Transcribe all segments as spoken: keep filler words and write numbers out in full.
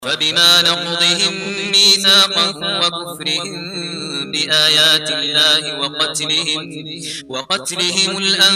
فبما نقضهم ميثاقهم وكفرهم بآيات الله وقتلهم, وقتلهم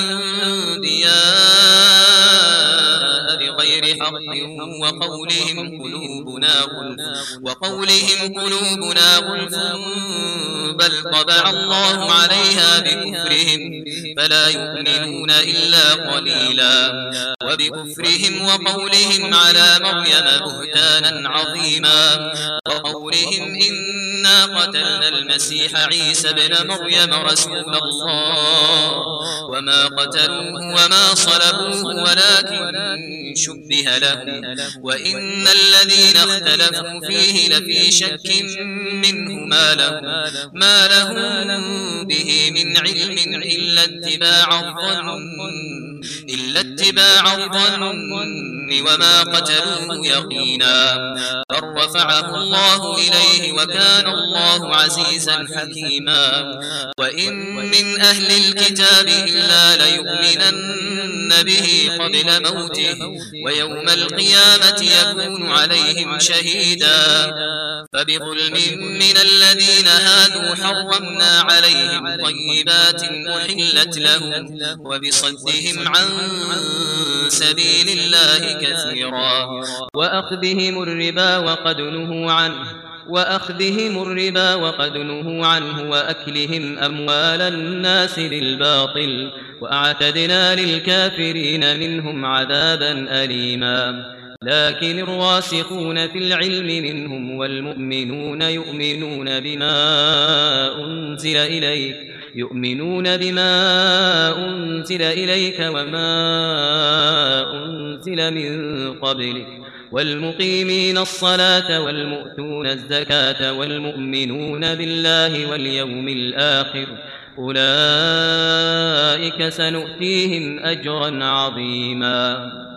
الأنبياء بغير حق وقولهم قلوبنا غلف, وقولهم قلوبنا غلف بل طبع الله عليها بكفرهم فلا يؤمنون إلا قليلا. وبكفرهم وقولهم على مريم بهتانا عظيما، وقولهم إنا قتلنا المسيح عيسى ابن مريم رسول الله وما قتلوه وما صلبوه ولكن شبه لهم، وإن الذين اختلفوا فيه لفي شك منه ما لهم, ما لهم به من علم إلا اتباع الظن إلا اتباع الظن وما قتلوه يقينا، بل رفعه الله إليه وكان الله عزيزا حكيما. وإن من أهل الكتاب إلا ليؤمنن به قبل موته ويوم القيامة يكون عليهم شهيدا. فبظلم من الذين هادوا حرمنا عليهم طيبات أحلت لهم وبصدهم عن سبيل الله كثيرا، وأخذهم الربا وقد نهوا عنه وأخذهم الربا وقد نهوا عنه وأكلهم أموال الناس بالباطل وأعتدنا للكافرين منهم عذابا أليما. لكن الراسخون في العلم منهم والمؤمنون يؤمنون بما أنزل إليك يؤمنون بما أنزل إليك وما أنزل من قبلك والمقيمين الصلاة والمؤتون الزكاة والمؤمنون بالله واليوم الآخر أولئك سنؤتيهم أجرا عظيما.